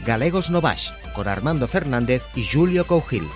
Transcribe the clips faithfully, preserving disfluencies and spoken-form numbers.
Galegos no Baix, con Armando Fernández y Julio Cougil.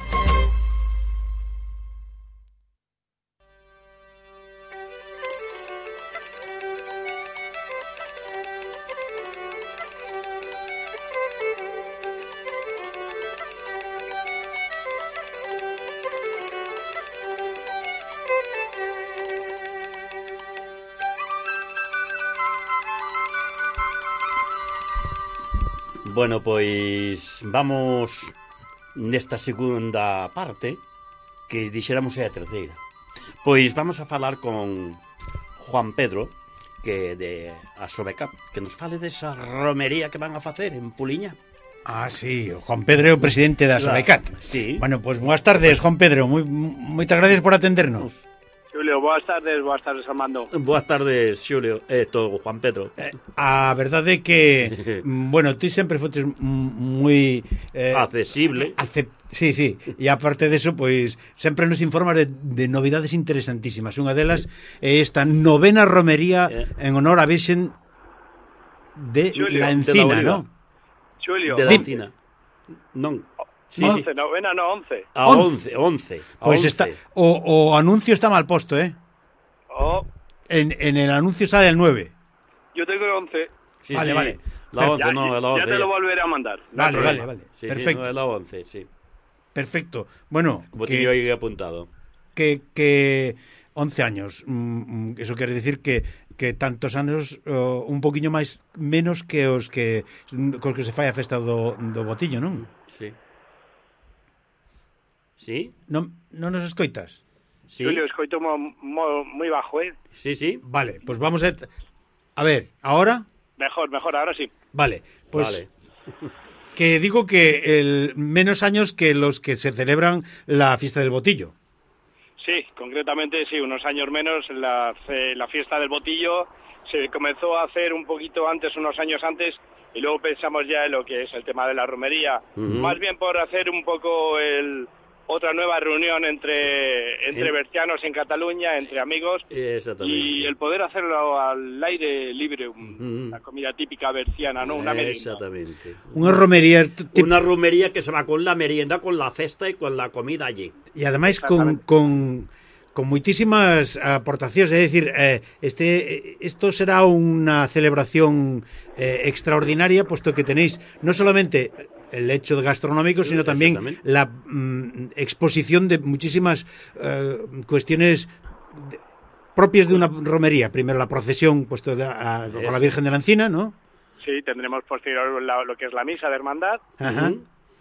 Bueno, pois vamos nesta segunda parte, que dixéramos é a terceira. Pois vamos a falar con Juan Pedro, que de Asobecap, que nos fale desa romería que van a facer en Puliña. Ah, sí, Juan Pedro é o presidente da Asobecat. Sí. Bueno, pois boas tardes, Juan Pedro, moi, moitas gracias por atendernos. Julio, boas tardes, boas tardes, Armando. Boas tardes, Xulio, e eh, todo, Juan Pedro. Eh, a verdade é que, bueno, ti sempre fotes moi... Eh, accesible. Acep sí, sí, e aparte deso, pois, sempre nos informas de, de novidades interesantísimas. Unha delas é esta novena romería eh. en honor a Virxen de Xulio, la Encina, non? Xulio. De la Encina. Non. Sí, once, sí. Novena, no, once. A once, once. Pois pues está, o, o anuncio está mal posto, ¿eh? Oh. En, en el anuncio sale el nueve. Yo tengo el once. Sí, vale, sí. vale. La once, ya, no, la once. Ya te lo volveré a mandar. No vale, vale, vale. Sí, perfecto. Sí, no, la once, sí. Perfecto. Bueno, como que, yo he apuntado. Que, que once años. Mm, eso quere decir que que tantos anos uh, un poquinho máis menos que os que cos que se fai a festa do, do botillo, non? Sí. ¿Sí? Non, non nos escoitas? Sí. Julio, escoito mo, mo, moi bajo, eh? Sí, sí. Vale, pues vamos a... A ver, ¿ahora? Mejor, mejor, ahora sí. Vale, pues... Vale. Que digo que el menos años que los que se celebran la fiesta del botillo. Sí, concretamente sí, unos años menos. La, la fiesta del botillo se comenzó a hacer un poquito antes, unos años antes, y luego pensamos ya en lo que es el tema de la romería. Uh-huh. Más bien por hacer un poco el... otra nueva reunión entre entre en... bercianos en Cataluña, entre amigos, y el poder hacerlo al aire libre, un, uh-huh. una comida típica berciana, ¿no? Una merienda. Exactamente. Una romería... Una romería que se va con la merienda, con la cesta y con la comida allí. Y además con... con... con muitísimas aportacións, é dicir, eh, este, esto será unha celebración eh, extraordinaria, puesto que tenéis non solamente el hecho gastronómico, sino también la mm, exposición de muchísimas eh, cuestiones de, propias de una romería. Primero la procesión, puesto de, a, con la Virgen de la Encina, ¿no? Sí, tendremos posterior la, lo que es la misa de hermandad. Ajá.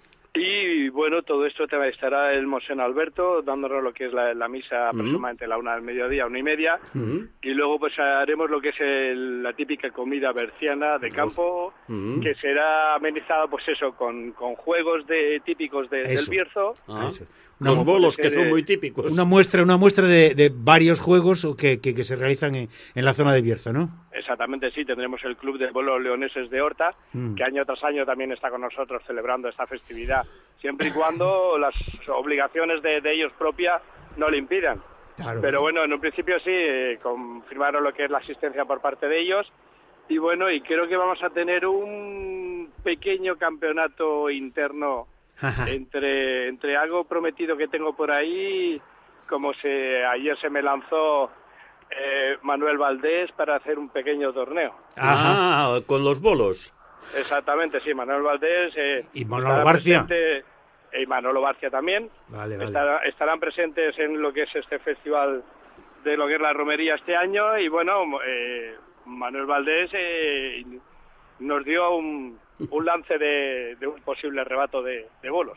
Y bueno, todo esto te estará el Mosén Alberto dándonos lo que es la, la misa uh-huh. aproximadamente a la una del mediodía, una y media, uh-huh. y luego pues haremos lo que es el, la típica comida berciana de campo, uh-huh. que será amenizada pues eso, con, con juegos de típicos de, del Bierzo. Ah. Los bolos que son muy típicos. Una muestra, una muestra de, de varios juegos que, que, que se realizan en, en la zona de Bierzo, ¿no? Exactamente, sí, tendremos el Club de Bolos Leoneses de Horta, mm. que año tras año también está con nosotros celebrando esta festividad, siempre y cuando las obligaciones de, de ellos propias no le impidan. Claro. Pero bueno, en un principio sí, eh, confirmaron lo que es la asistencia por parte de ellos, y bueno, y creo que vamos a tener un pequeño campeonato interno entre, entre algo prometido que tengo por ahí, como se ayer se me lanzó... Eh, Manuel Valdés para hacer un pequeño torneo. Ah, con los bolos. Exactamente, sí, Manuel Valdés. Eh, y Manolo Barcia. Presente, y Manolo Barcia también. Vale, vale. Estará, estarán presentes en lo que es este festival de lo que es la romería este año. Y bueno, eh, Manuel Valdés eh, nos dio un, un lance de, de un posible rebato de, de bolos.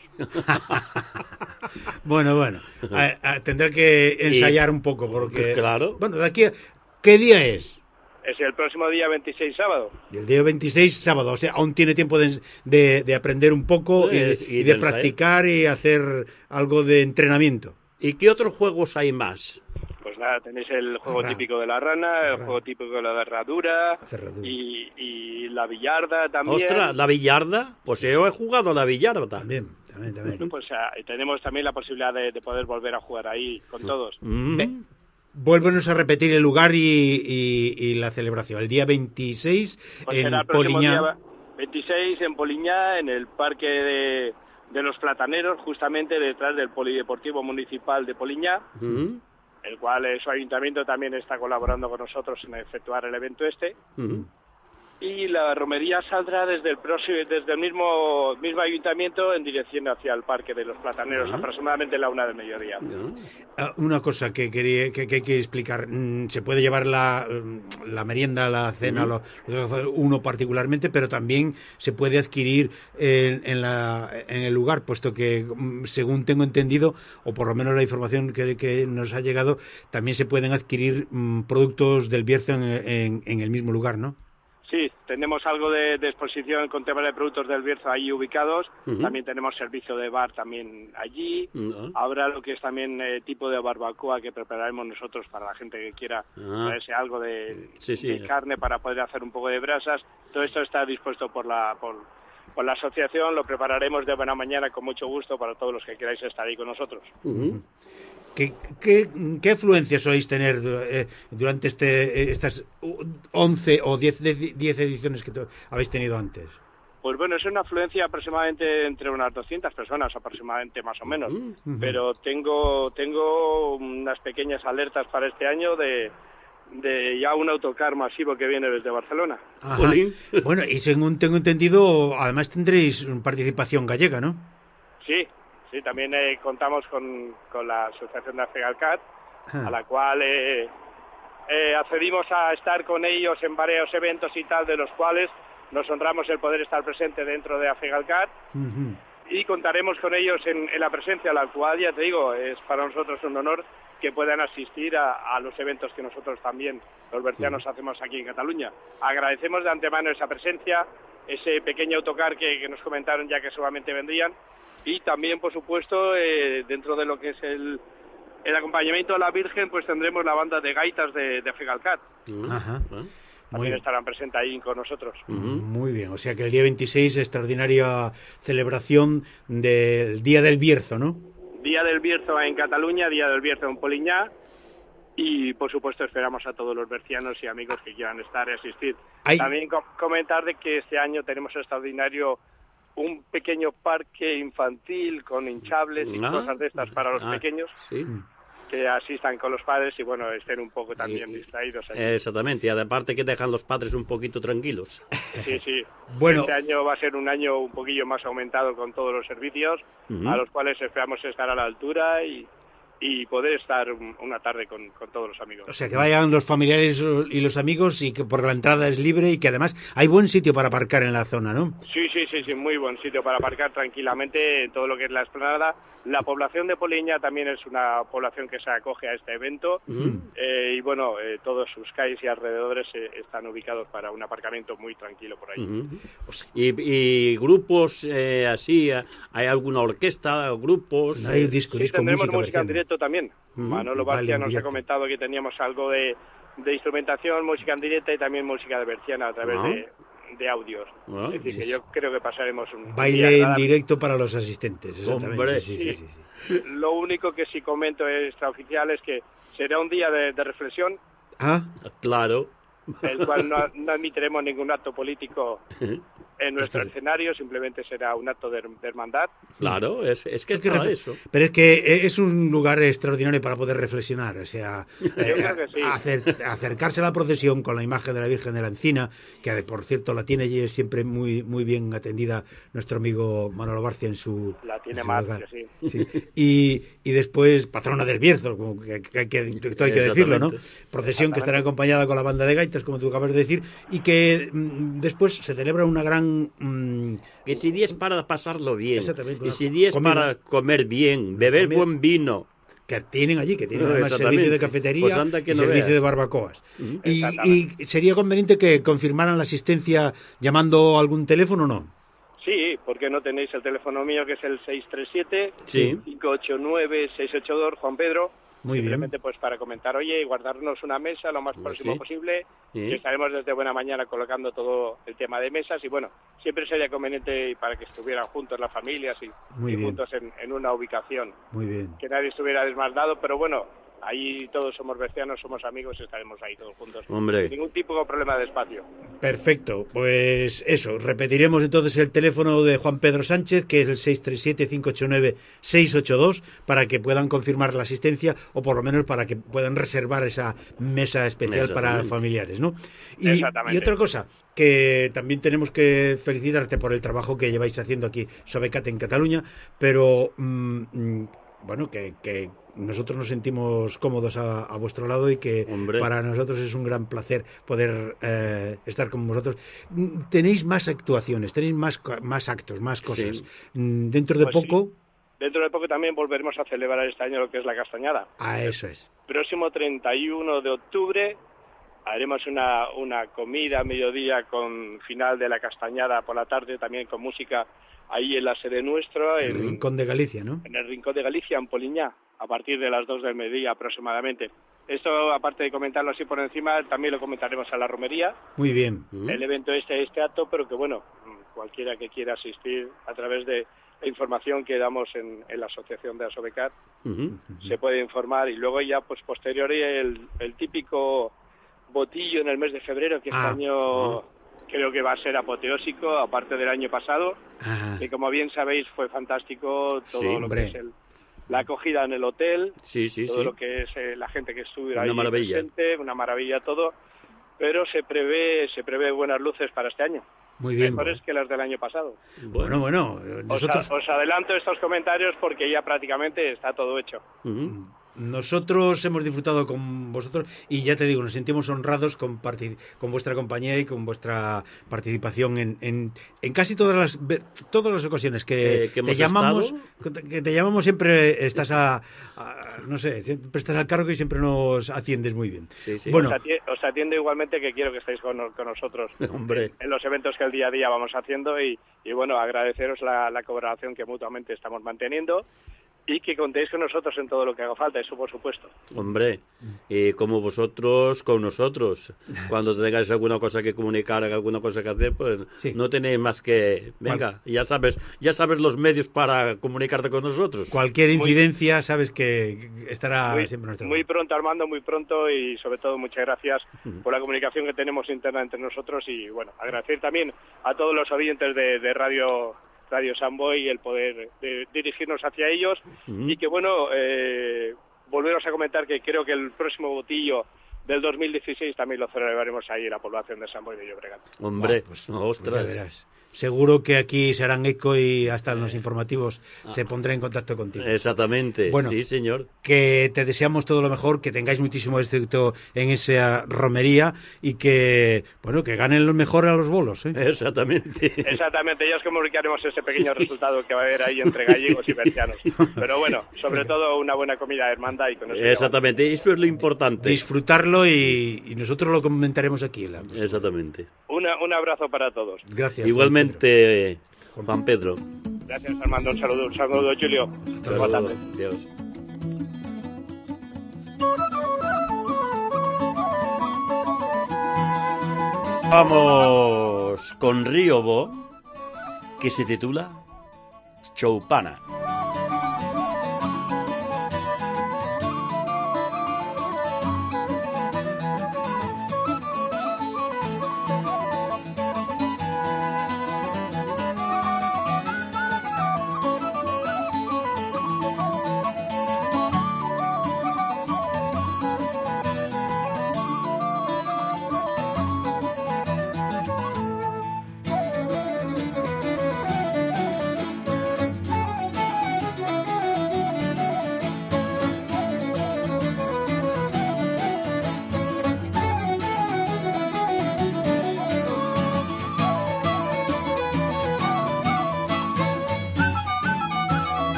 Bueno, bueno, a, a, tendré que ensayar y, un poco porque... Claro. Bueno, de aquí a, ¿qué día es? Es el próximo día veintiséis, sábado. Y el día veintiséis, sábado, o sea, aún tiene tiempo de, de, de aprender un poco pues, y, de, y de, de practicar y hacer algo de entrenamiento. ¿Y qué otros juegos hay más? Pues nada, tenéis el juego Arra. típico de la rana, la el rana. juego típico de la herradura, y, y la billarda también. ¡Ostras, la billarda! Pues yo he jugado a la billarda. También, también, también. Bueno, pues uh, tenemos también la posibilidad de, de poder volver a jugar ahí con todos. Mm. Vuélvenos a repetir el lugar y, y, y la celebración. El día veintiséis pues en será el Poliña. Día, veintiséis en Poliñá, en el Parque de, de los Plataneros, justamente detrás del Polideportivo Municipal de Poliñá, uh-huh. el cual eh, su ayuntamiento también está colaborando con nosotros en efectuar el evento este. Uh-huh. Y la romería saldrá desde el próximo, desde el mismo mismo ayuntamiento en dirección hacia el Parque de los Plataneros, uh-huh. aproximadamente a la una del mediodía. Uh-huh. Uh, una cosa que quería que, que hay que explicar, se puede llevar la, la merienda, la cena, uh-huh. lo, uno particularmente, pero también se puede adquirir en, en, la, en el lugar, puesto que, según tengo entendido, o por lo menos la información que, que nos ha llegado, también se pueden adquirir um, productos del Bierzo en, en, en el mismo lugar, ¿no? Sí, tenemos algo de, de exposición con temas de productos del Bierzo allí ubicados. Uh-huh. También tenemos servicio de bar también allí. Uh-huh. Habrá lo que es también eh, tipo de barbacoa que prepararemos nosotros para la gente que quiera uh-huh. traerse algo de, sí, sí. de carne para poder hacer un poco de brasas. Todo esto está dispuesto por la por, por la asociación. Lo prepararemos de buena mañana con mucho gusto para todos los que queráis estar ahí con nosotros. Uh-huh. ¿Qué, qué, ¿Qué afluencia soléis tener eh, durante este, estas once o diez ediciones que to- habéis tenido antes? Pues bueno, es una afluencia aproximadamente entre unas doscientas personas, aproximadamente más o menos. Uh-huh. Pero tengo tengo unas pequeñas alertas para este año de, de ya un autocar masivo que viene desde Barcelona. Ajá. Bueno, y según tengo entendido, además tendréis participación gallega, ¿no? Sí. Sí, también eh, contamos con, con la Asociación de Afegalcat, ah. a la cual eh, eh, accedimos a estar con ellos en varios eventos y tal, de los cuales nos honramos el poder estar presente dentro de Afegalcat, uh-huh. y contaremos con ellos en, en la presencia, la cual, ya te digo, es para nosotros un honor que puedan asistir a, a los eventos que nosotros también, los bercianos, uh-huh. hacemos aquí en Cataluña. Agradecemos de antemano esa presencia, ese pequeño autocar que, que nos comentaron ya que seguramente vendrían. Y también, por supuesto, eh, dentro de lo que es el, el acompañamiento a la Virgen, pues tendremos la banda de gaitas de, de Afegalcat. Ajá. También Muy... estarán presentes ahí con nosotros. Uh-huh. Muy bien, o sea que el día veintiséis, extraordinaria celebración del Día del Bierzo, ¿no? Día del Bierzo en Cataluña, Día del Bierzo en Poliñá. Y, por supuesto, esperamos a todos los bercianos y amigos que quieran estar y asistir. Hay... También com- comentar de que este año tenemos extraordinario un pequeño parque infantil con hinchables y ah, cosas de estas para los ah, pequeños, sí. que asistan con los padres y, bueno, estén un poco también y, distraídos. Allí. Exactamente, y aparte que dejan los padres un poquito tranquilos. Sí, sí. Bueno. Este año va a ser un año un poquillo más aumentado con todos los servicios, uh-huh. a los cuales esperamos estar a la altura y... y poder estar una tarde con, con todos los amigos. O sea, que vayan los familiares y los amigos y que por la entrada es libre y que además hay buen sitio para aparcar en la zona, ¿no? Sí, sí, sí, sí, muy buen sitio para aparcar tranquilamente en todo lo que es la explanada. La población de Poliñá también es una población que se acoge a este evento uh-huh. eh, y, bueno, eh, todos sus calles y alrededores eh, están ubicados para un aparcamiento muy tranquilo por ahí. Uh-huh. ¿Y, y grupos eh, así? ¿Hay alguna orquesta, grupos? No hay disco, sí, disco, tendremos música, música en directo también. Uh-huh. Manolo Bastia nos ha comentado que teníamos algo de, de instrumentación, música en directo y también música de berciana a través uh-huh. de, de audios. Uh-huh. Es decir, sí. que yo creo que pasaremos un baile en directo para los asistentes. Exactamente. Sí, sí, sí, sí. Lo único que sí comento extraoficial es que será un día de, de reflexión. Ah, claro. El cual no, no admitiremos ningún acto político en nuestro pues escenario, simplemente será un acto de, de hermandad. Claro, es, es que es, es que para ref... eso. Pero es que es un lugar extraordinario para poder reflexionar, o sea, eh, sí. acer, acercarse a la procesión con la imagen de la Virgen de la Encina, que por cierto la tiene allí siempre muy muy bien atendida nuestro amigo Manolo Barcia en su La tiene en más, lugar. Sí. Sí. Y, y después patrona del Bierzo, como que, que, que, esto hay que decirlo, ¿no? Procesión que estará acompañada con la banda de gaitas, como tú acabas de decir, y que mm, después se celebra una gran... Mm, que si días para pasarlo bien, y si comer, días para comer bien, beber comer, buen vino. Que tienen allí, que tienen además servicio de cafetería pues anda que y no servicio vea. de barbacoas. Uh-huh. Y, y sería conveniente que confirmaran la asistencia llamando a algún teléfono o no. Sí, porque no tenéis el teléfono mío, que es el seis tres siete, sí. cinco ocho nueve, seis ocho dos, Juan Pedro. Muy Simplemente bien. pues para comentar, oye, y guardarnos una mesa lo más pues próximo sí. posible, sí. que estaremos desde buena mañana colocando todo el tema de mesas y bueno, siempre sería conveniente para que estuvieran juntos las familias y, y juntos en, en una ubicación. Muy bien. Que nadie estuviera desmaldado, pero bueno, ahí todos somos vecinos, somos amigos y estaremos ahí todos juntos. Hombre. Sin ningún tipo de problema de espacio. Perfecto, pues eso, repetiremos entonces el teléfono de Juan Pedro Sánchez, que es el seis tres siete, cinco ocho nueve, seis ocho dos, para que puedan confirmar la asistencia o por lo menos para que puedan reservar esa mesa especial para familiares, ¿no? Y, y otra cosa, que también tenemos que felicitarte por el trabajo que lleváis haciendo aquí Sobecat en Cataluña, pero mmm, bueno, que, que nosotros nos sentimos cómodos a, a vuestro lado y que Hombre. Para nosotros es un gran placer poder eh, estar con vosotros. Tenéis más actuaciones, tenéis más, más actos, más cosas. Sí. Dentro de pues poco... Sí. Dentro de poco también volveremos a celebrar este año lo que es la Castañada. Ah, eso es. Próximo treinta y uno de octubre haremos una, una comida a mediodía con final de la Castañada por la tarde, también con música ahí en la sede nuestra. En el Rincón de Galicia, ¿no? En el Rincón de Galicia, en Poliñá, a partir de las dos del mediodía aproximadamente. Esto, aparte de comentarlo así por encima, también lo comentaremos a la romería. Muy bien. El evento este, este acto, pero que bueno, cualquiera que quiera asistir a través de la información que damos en, en la asociación de Asobecat, uh-huh. se puede informar. Y luego ya, pues posterior, el, el típico botillo en el mes de febrero, que ah, este año uh-huh. creo que va a ser apoteósico, aparte del año pasado, uh-huh. que como bien sabéis fue fantástico todo sí, lo hombre. que es el, la acogida en el hotel, sí, sí, todo sí. lo que es eh, la gente que estuvo ahí una maravilla. presente, una maravilla todo, pero se prevé se prevé buenas luces para este año. Muy bien. Mejores que las del año pasado. Bueno, bueno. Nosotros... Os, os adelanto estos comentarios porque ya prácticamente está todo hecho. Uh-huh. Nosotros hemos disfrutado con vosotros y ya te digo, nos sentimos honrados con, partic- con vuestra compañía y con vuestra participación en, en, en casi todas las todas las ocasiones que, eh, que te llamamos estado... que te llamamos siempre estás a, a no sé, siempre estás al cargo y siempre nos atiendes muy bien. Sí, sí. Bueno, os atiendo, os atiendo igualmente, que quiero que estéis con, con nosotros Hombre. en los eventos que el día a día vamos haciendo y, y bueno, agradeceros la, la colaboración que mutuamente estamos manteniendo. Y que contéis con nosotros en todo lo que haga falta, eso por supuesto. Hombre, y como vosotros con nosotros. Cuando tengáis alguna cosa que comunicar, alguna cosa que hacer, pues sí. no tenéis más que... Venga, vale. ya sabes ya sabes los medios para comunicarte con nosotros. Cualquier incidencia, muy, sabes que estará muy, siempre nuestro Muy lado. Pronto, Armando, muy pronto, y sobre todo muchas gracias uh-huh. por la comunicación que tenemos interna entre nosotros y, bueno, agradecer también a todos los oyentes de, de Radio... Radio Samboy y el poder de dirigirnos hacia ellos uh-huh. y que bueno, eh, volveros a comentar que creo que el próximo botillo del dos mil dieciséis también lo celebraremos ahí en la población de Samboy de Llobregat. Hombre, wow, pues, no, ostras. Pues ya verás. Seguro que aquí se harán eco y hasta en los informativos ah. se pondrá en contacto contigo. Exactamente, bueno, sí, señor. Que te deseamos todo lo mejor, que tengáis muchísimo éxito en esa romería y que, bueno, que ganen lo mejor a los bolos, ¿eh? Exactamente. Exactamente, ya os comunicaremos ese pequeño resultado que va a haber ahí entre gallegos y bercianos. Pero bueno, sobre todo una buena comida de hermandad y con eso. Exactamente, llevamos. Eso es lo importante. Disfrutarlo y, y nosotros lo comentaremos aquí. La Exactamente. Una, un abrazo para todos. Gracias. Igualmente, Juan Pedro. Gracias, Armando. Un saludo, un saludo, Julio. Buenas tardes. Adiós. Vamos con Riobo, que se titula Choupana.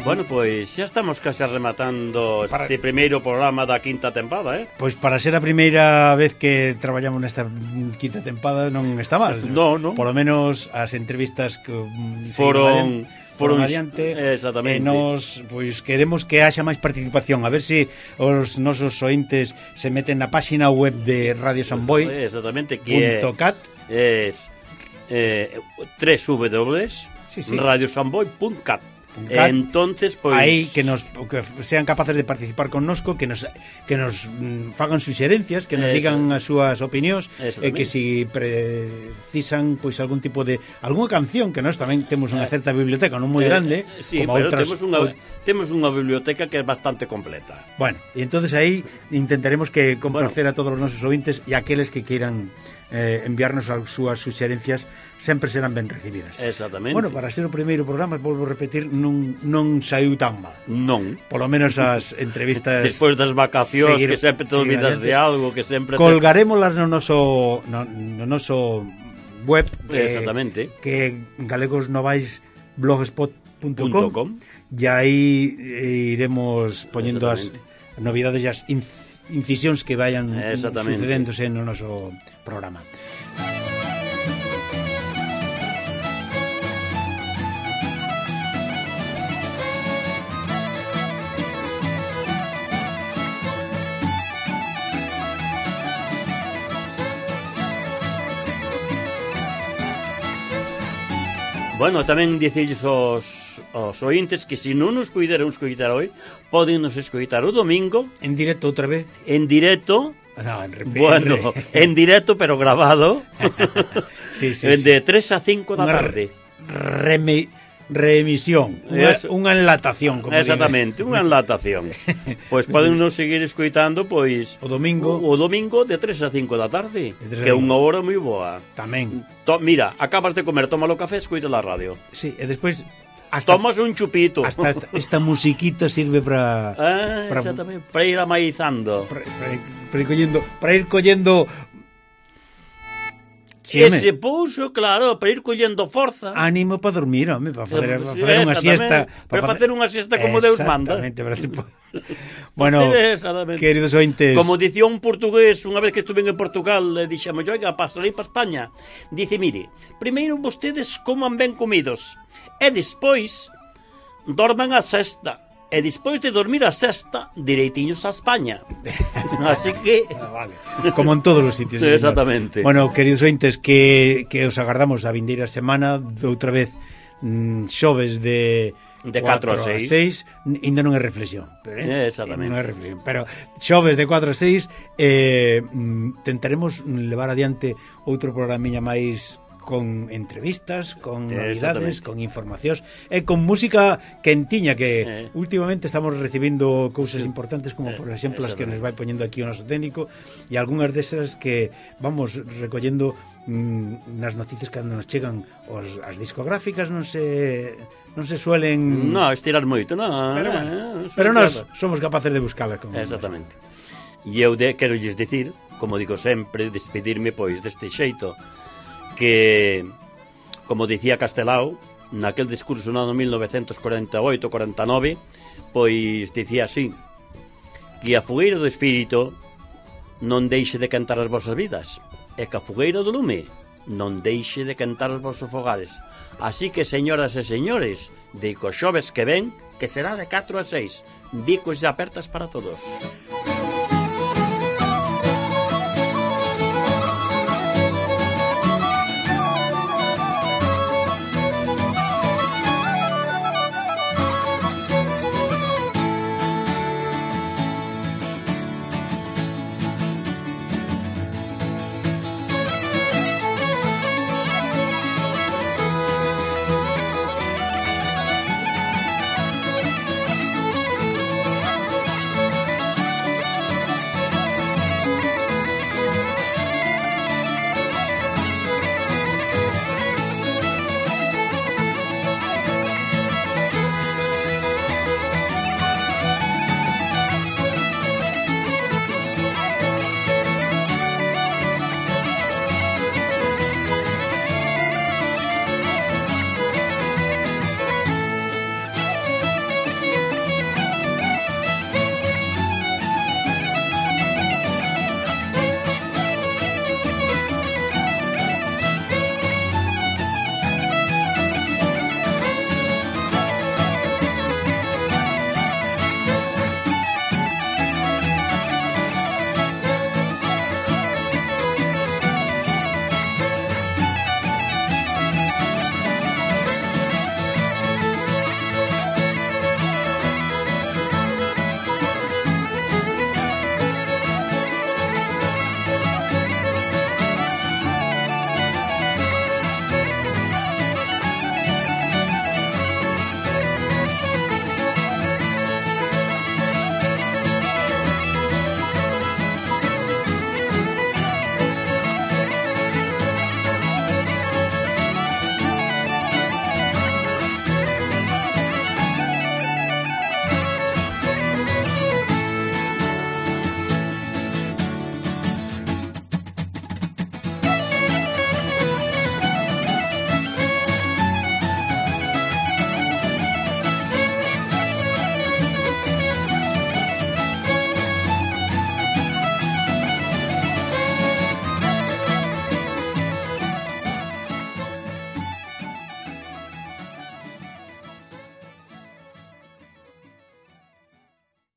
Bueno, pois xa estamos case rematando Para... este primeiro programa da quinta tempada, eh? Pois para ser a primeira vez que traballamos nesta quinta tempada non está mal. No, no. Por lo menos as entrevistas que foron foron adiante. Exactamente. E nos pois queremos que haxa máis participación, a ver se si os nosos ointes se meten na páxina web de Radio Samboy. Exactamente, que punto cat é eh tres w sí, sí. radio samboy punto cat. Entonces, pois aí que nos que sean capaces de participar connosco, que nos que nos mm, fagan suxerencias, que nos Eso. digan as súas opinións, e que si precisan pois algún tipo de algunha canción, que nós tamén temos unha certa biblioteca non moi grande, eh, sí, como pero outras, temos unha o... temos unha biblioteca que é bastante completa. Bueno, e entonces aí intentaremos que complacer bueno. a todos os nosos ouvintes e aqueles que queiran eh, enviarnos as súas suxerencias sempre serán ben recibidas. Exactamente. Bueno, para ser o primeiro programa, volvo a repetir, non, non saiu tan mal. Non. Polo menos as entrevistas... Despois das vacacións, seguir, que sempre te olvidas de algo, que sempre... Colgarémolas no noso, no, no noso web, que, exactamente, que galegosnovais blogspot punto com, e aí iremos poñendo as novidades e as incisións que vayan sucedéndose no noso programa. Bueno, tamén dicilles aos, aos ointes que se non nos puideron escoitar hoy, poden nos escoitar o domingo. En directo outra vez? En directo. No, en repe, bueno, en, re... en directo pero grabado. sí, sí, de sí. tres a cinco da tarde. Reme... reemisión, unha, unha enlatación, como exactamente, unha enlatación. Pois poden nos seguir escoitando pois o domingo, o, o domingo de tres a cinco da tarde, que é unha hora moi boa. Tamén. To, mira, acabas de comer, tómalo café, escoita a radio. Sí, e despois hasta, tomas un chupito. Hasta esta, esta musiquita sirve para ah, para exactamente, para ir amaizando. Para, para, para ir collendo, para ir collendo Sí, ese pouso, claro, para ir collendo forza. Ánimo para dormir, home, para facer, para facer unha siesta. Para facer unha siesta como Deus manda. Exactamente, para hacer... Bueno, queridos ointes. Como dicía un portugués, unha vez que estuve en Portugal, le dixemos, oiga, pasarei para España. Dice, mire, primeiro vostedes coman ben comidos, e despois dorman a sesta. E despois de dormir a sesta, direitiños a España. Así que... Ah, vale. Como en todos os sitios. Exactamente. Bueno, queridos ointes, que, que os agardamos a vindeira semana, de outra vez, mm, xoves de... De catro a seis. Ainda non é reflexión. Pero, eh? Exactamente. Non é reflexión. Pero xoves de catro a seis, eh, mm, tentaremos levar adiante outro programiña máis... con entrevistas, con novidades, con informacións e con música quentiña que eh. últimamente estamos recibindo cousas sí. importantes como por exemplo as que nos vai poñendo aquí o noso técnico e algunhas desas que vamos recollendo mmm, nas noticias que nos chegan os, as discográficas non se non se suelen no, estirar moito, no, pero, no, bueno, no, pero nós somos capaces de buscalas como exactamente. E eu de, quero lles dicir, como digo sempre, despedirme pois deste xeito que, como dicía Castelao naquel discurso no ano mil novecentos cuarenta e oito cuarenta e nove, pois dicía así, que a fogueira do espírito non deixe de cantar as vosas vidas, e que a fogueira do lume non deixe de cantar os vosos fogares. Así que, señoras e señores, de co xoves que ven, que será de catro a seis, bicos e apertas para todos.